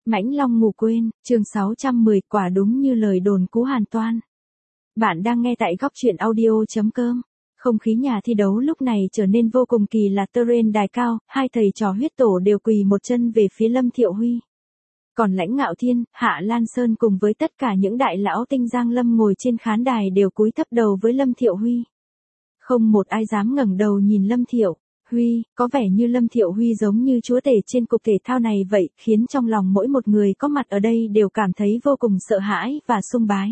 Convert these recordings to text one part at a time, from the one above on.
Mãnh Long ngủ quên, chương 610, quả đúng như lời đồn Cú Hàn Toan. Bạn đang nghe tại góc truyện audio.com. Không khí nhà thi đấu lúc này trở nên vô cùng kỳ lạ, trên đài cao, hai thầy trò huyết tổ đều quỳ một chân về phía Lâm Thiệu Huy. Còn Lãnh Ngạo Thiên, Hạ Lan Sơn cùng với tất cả những đại lão tinh Giang Lâm ngồi trên khán đài đều cúi thấp đầu với Lâm Thiệu Huy. Không một ai dám ngẩng đầu nhìn Lâm Thiệu Huy, có vẻ như Lâm Thiệu Huy giống như chúa tể trên cục thể thao này vậy, khiến trong lòng mỗi một người có mặt ở đây đều cảm thấy vô cùng sợ hãi và sùng bái.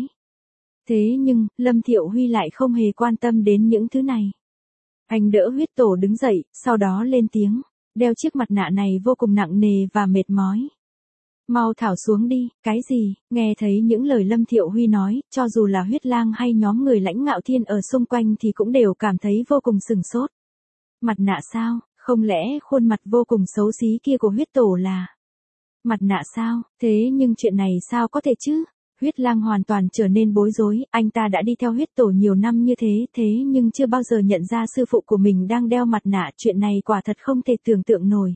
Thế nhưng, Lâm Thiệu Huy lại không hề quan tâm đến những thứ này. Anh đỡ huyết tổ đứng dậy, sau đó lên tiếng, đeo chiếc mặt nạ này vô cùng nặng nề và mệt mỏi. Mau thảo xuống đi, cái gì? Nghe thấy những lời Lâm Thiệu Huy nói, cho dù là Huyết Lang hay nhóm người Lãnh Ngạo Thiên ở xung quanh thì cũng đều cảm thấy vô cùng sửng sốt. Mặt nạ sao? Không lẽ khuôn mặt vô cùng xấu xí kia của huyết tổ là mặt nạ sao? Thế nhưng chuyện này sao có thể chứ? Huyết Lang hoàn toàn trở nên bối rối, anh ta đã đi theo huyết tổ nhiều năm như thế nhưng chưa bao giờ nhận ra sư phụ của mình đang đeo mặt nạ, chuyện này quả thật không thể tưởng tượng nổi.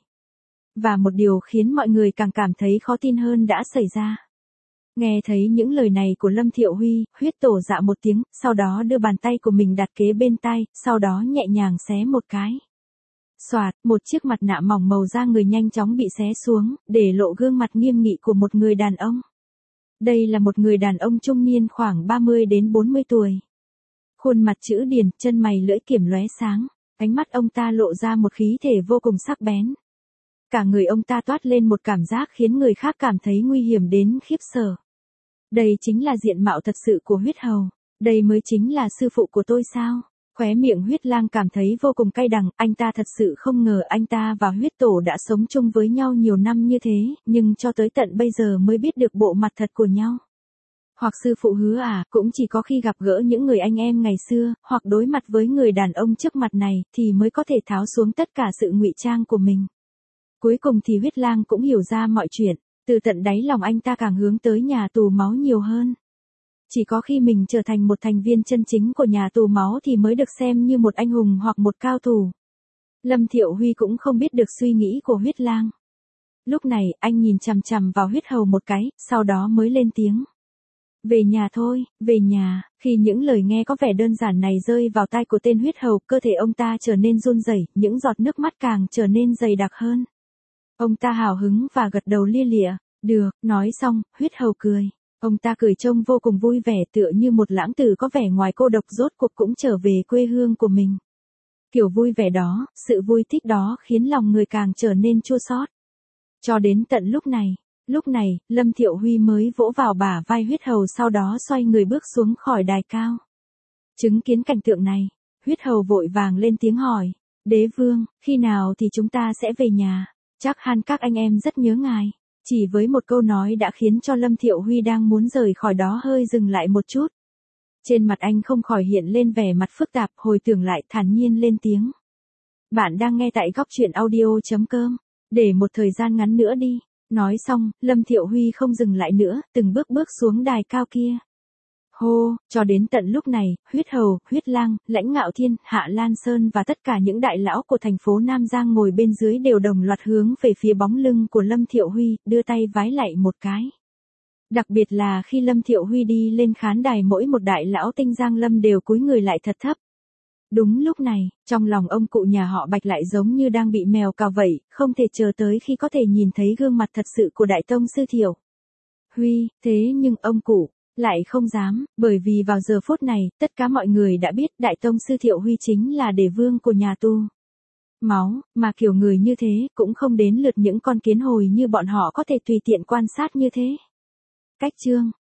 Và một điều khiến mọi người càng cảm thấy khó tin hơn đã xảy ra. Nghe thấy những lời này của Lâm Thiệu Huy, huyết tổ dạ một tiếng, sau đó đưa bàn tay của mình đặt kế bên tai, sau đó nhẹ nhàng xé một cái. Xoạt, một chiếc mặt nạ mỏng màu da người nhanh chóng bị xé xuống, để lộ gương mặt nghiêm nghị của một người đàn ông. Đây là một người đàn ông trung niên khoảng 30 đến 40 tuổi. Khuôn mặt chữ điển, chân mày lưỡi kiểm lóe sáng, ánh mắt ông ta lộ ra một khí thể vô cùng sắc bén. Cả người ông ta toát lên một cảm giác khiến người khác cảm thấy nguy hiểm đến khiếp sợ. Đây chính là diện mạo thật sự của huyết hầu. Đây mới chính là sư phụ của tôi sao? Khóe miệng Huyết Lang cảm thấy vô cùng cay đắng, anh ta thật sự không ngờ anh ta và huyết tổ đã sống chung với nhau nhiều năm như thế, nhưng cho tới tận bây giờ mới biết được bộ mặt thật của nhau. Hoặc sư phụ hứa à, cũng chỉ có khi gặp gỡ những người anh em ngày xưa, hoặc đối mặt với người đàn ông trước mặt này, thì mới có thể tháo xuống tất cả sự ngụy trang của mình. Cuối cùng thì Huyết Lang cũng hiểu ra mọi chuyện, từ tận đáy lòng anh ta càng hướng tới nhà tù máu nhiều hơn. Chỉ có khi mình trở thành một thành viên chân chính của nhà tù máu thì mới được xem như một anh hùng hoặc một cao thủ. Lâm Thiệu Huy cũng không biết được suy nghĩ của Huyết Lang. Lúc này, anh nhìn chằm chằm vào huyết hầu một cái, sau đó mới lên tiếng. Về nhà thôi, về nhà. Khi những lời nghe có vẻ đơn giản này rơi vào tai của tên huyết hầu, cơ thể ông ta trở nên run rẩy, những giọt nước mắt càng trở nên dày đặc hơn. Ông ta hào hứng và gật đầu lia lịa. Được, nói xong, huyết hầu cười. Ông ta cười trông vô cùng vui vẻ, tựa như một lãng tử có vẻ ngoài cô độc rốt cuộc cũng trở về quê hương của mình. Kiểu vui vẻ đó, sự vui thích đó khiến lòng người càng trở nên chua xót. Cho đến tận lúc này, Lâm Thiệu Huy mới vỗ vào bả vai huyết hầu, sau đó xoay người bước xuống khỏi đài cao. Chứng kiến cảnh tượng này, huyết hầu vội vàng lên tiếng hỏi, đế vương, khi nào thì chúng ta sẽ về nhà? Chắc hẳn các anh em rất nhớ ngài. Chỉ với một câu nói đã khiến cho Lâm Thiệu Huy đang muốn rời khỏi đó hơi dừng lại một chút. Trên mặt anh không khỏi hiện lên vẻ mặt phức tạp, hồi tưởng lại thản nhiên lên tiếng. Bạn đang nghe tại góc truyện audio.com. Để một thời gian ngắn nữa đi. Nói xong, Lâm Thiệu Huy không dừng lại nữa, từng bước xuống đài cao kia. Hô, cho đến tận lúc này, huyết hầu, Huyết Lang, Lãnh Ngạo Thiên, Hạ Lan Sơn và tất cả những đại lão của thành phố Nam Giang ngồi bên dưới đều đồng loạt hướng về phía bóng lưng của Lâm Thiệu Huy, đưa tay vái lạy một cái. Đặc biệt là khi Lâm Thiệu Huy đi lên khán đài, mỗi một đại lão tinh Giang Lâm đều cúi người lại thật thấp. Đúng lúc này, trong lòng ông cụ nhà họ Bạch lại giống như đang bị mèo cào vậy, không thể chờ tới khi có thể nhìn thấy gương mặt thật sự của Đại Tông Sư Thiệu Huy, thế nhưng ông cụ lại không dám, bởi vì vào giờ phút này, tất cả mọi người đã biết Đại Tông Sư Thiệu Huy chính là đế vương của nhà tù máu, mà kiểu người như thế cũng không đến lượt những con kiến hồi như bọn họ có thể tùy tiện quan sát như thế. Cách chương